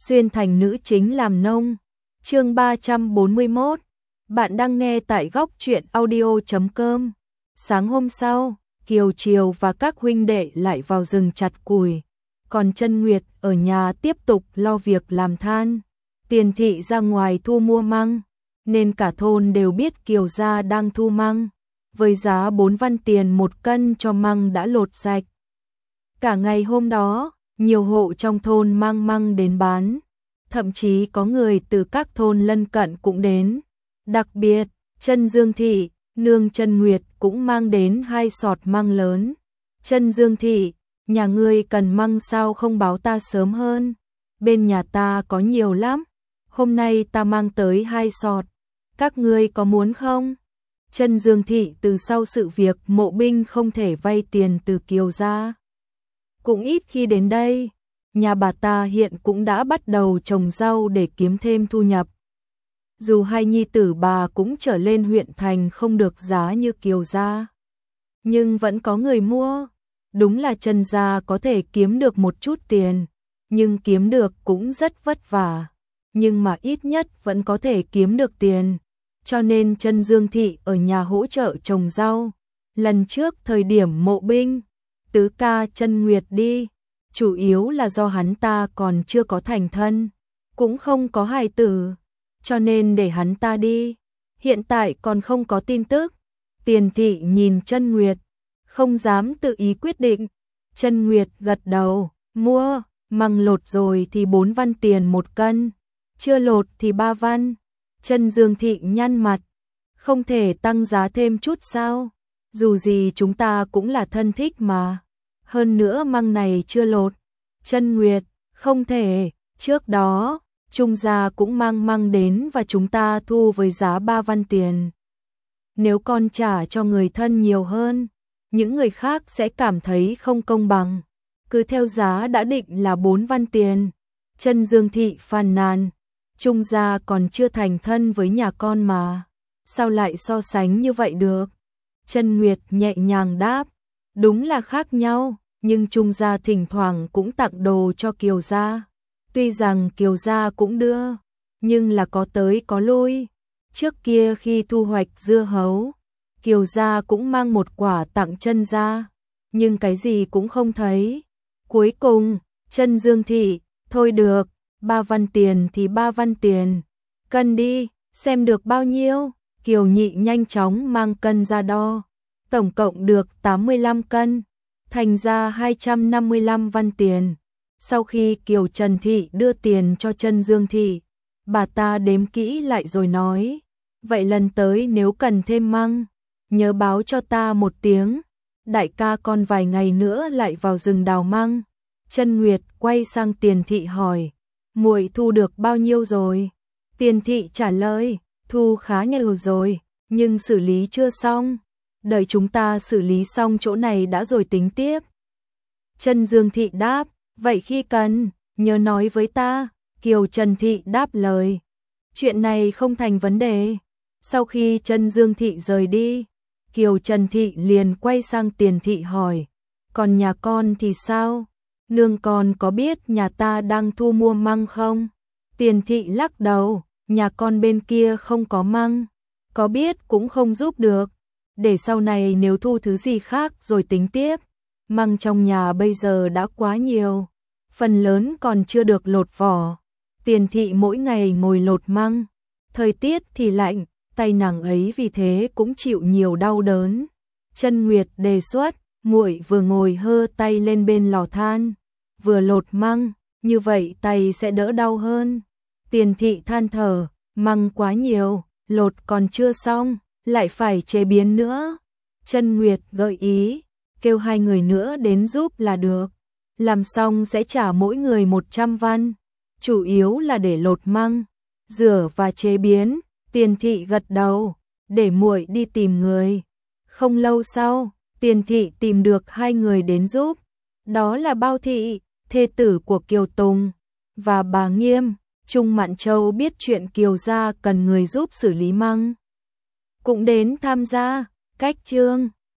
xuyên thành nữ chính làm nông. Chương 341. Bạn đang nghe tại góc truyện audio.com. Sáng hôm sau, Kiều Triều và các huynh đệ lại vào rừng chặt củi, còn Chân Nguyệt ở nhà tiếp tục lo việc làm than. Tiền thị ra ngoài thu mua măng, nên cả thôn đều biết Kiều gia đang thu măng, với giá 4 văn tiền một cân cho măng đã lột sạch. Cả ngày hôm đó, nhiều hộ trong thôn mang măng đến bán, thậm chí có người từ các thôn lân cận cũng đến. Đặc biệt, Chân Dương thị, nương Chân Nguyệt cũng mang đến 2 sọt măng lớn. Chân Dương thị, nhà ngươi cần măng sao không báo ta sớm hơn? Bên nhà ta có nhiều lắm, hôm nay ta mang tới 2 sọt, các ngươi có muốn không? Chân Dương thị từ sau sự việc Mộ Binh không thể vay tiền từ Kiều gia, cũng ít khi đến đây. Nhà bà ta hiện cũng đã bắt đầu trồng rau để kiếm thêm thu nhập. Dù hai nhi tử bà cũng trở lên huyện thành không được giá như Kiều gia, nhưng vẫn có người mua. Đúng là Chân gia có thể kiếm được một chút tiền, nhưng kiếm được cũng rất vất vả. Nhưng mà ít nhất vẫn có thể kiếm được tiền, cho nên Chân Dương thị ở nhà hỗ trợ trồng rau. Lần trước thời điểm Mộ Binh, tứ ca Chân Nguyệt đi, chủ yếu là do hắn ta còn chưa có thành thân, cũng không có hài tử, cho nên để hắn ta đi. Hiện tại còn không có tin tức. Tiền thị nhìn Chân Nguyệt, không dám tự ý quyết định. Chân Nguyệt gật đầu, mua, măng lột rồi thì 4 văn tiền một cân, chưa lột thì 3 văn. Chân Dương thị nhăn mặt, không thể tăng giá thêm chút sao? Dù gì chúng ta cũng là thân thích mà. Hơn nữa măng này chưa lột. Chân Nguyệt, không thể, trước đó, Trung gia cũng mang măng đến và chúng ta thu với giá 3 văn tiền. Nếu con trả cho người thân nhiều hơn, những người khác sẽ cảm thấy không công bằng. Cứ theo giá đã định là 4 văn tiền. Chân Dương thị phàn nàn, Trung gia còn chưa thành thân với nhà con mà, sao lại so sánh như vậy được? Chân Nguyệt nhẹ nhàng đáp, đúng là khác nhau, nhưng Trung gia thỉnh thoảng cũng tặng đồ cho Kiều gia. Tuy rằng Kiều gia cũng đưa, nhưng là có tới có lui. Trước kia khi thu hoạch dưa hấu, Kiều gia cũng mang một quả tặng Chân gia, nhưng cái gì cũng không thấy. Cuối cùng, Chân Dương thị, thôi được, 3 văn tiền thì 3 văn tiền, cân đi, xem được bao nhiêu. Kiều nhị nhanh chóng mang cân ra đo, tổng cộng được 85 cân, thành ra 255 văn tiền. Sau khi Kiều Trần thị đưa tiền cho Chân Dương thị, bà ta đếm kỹ lại rồi nói, vậy lần tới nếu cần thêm măng, nhớ báo cho ta một tiếng, đại ca con vài ngày nữa lại vào rừng đào măng. Chân Nguyệt quay sang Tiền thị hỏi, muội thu được bao nhiêu rồi? Tiền thị trả lời, thu khá nhiều rồi, nhưng xử lý chưa xong, đợi chúng ta xử lý xong chỗ này đã rồi tính tiếp. Chân Dương thị đáp, vậy khi cần, nhớ nói với ta. Kiều Trần thị đáp lời, chuyện này không thành vấn đề. Sau khi Chân Dương thị rời đi, Kiều Trần thị liền quay sang Tiền thị hỏi, còn nhà con thì sao? Nương con có biết nhà ta đang thu mua măng không? Tiền thị lắc đầu, nhà con bên kia không có măng, có biết cũng không giúp được, để sau này nếu thu thứ gì khác rồi tính tiếp. Măng trong nhà bây giờ đã quá nhiều, phần lớn còn chưa được lột vỏ. Tiền thị mỗi ngày ngồi lột măng, thời tiết thì lạnh, tay nàng ấy vì thế cũng chịu nhiều đau đớn. Chân Nguyệt đề xuất, muội vừa ngồi hơ tay lên bên lò than, vừa lột măng, như vậy tay sẽ đỡ đau hơn. Tiền thị than thở, măng quá nhiều, lột còn chưa xong, lại phải chế biến nữa. Chân Nguyệt gợi ý, kêu 2 người nữa đến giúp là được, làm xong sẽ trả mỗi người 100 văn, chủ yếu là để lột măng, rửa và chế biến. Tiền thị gật đầu, để muội đi tìm người. Không lâu sau, Tiền thị tìm được 2 người đến giúp, đó là Bao thị, thê tử của Kiều Tùng, và bà Nghiêm. Trung Mạn Châu biết chuyện Kiều gia cần người giúp xử lý măng, cũng đến tham gia. Cách chương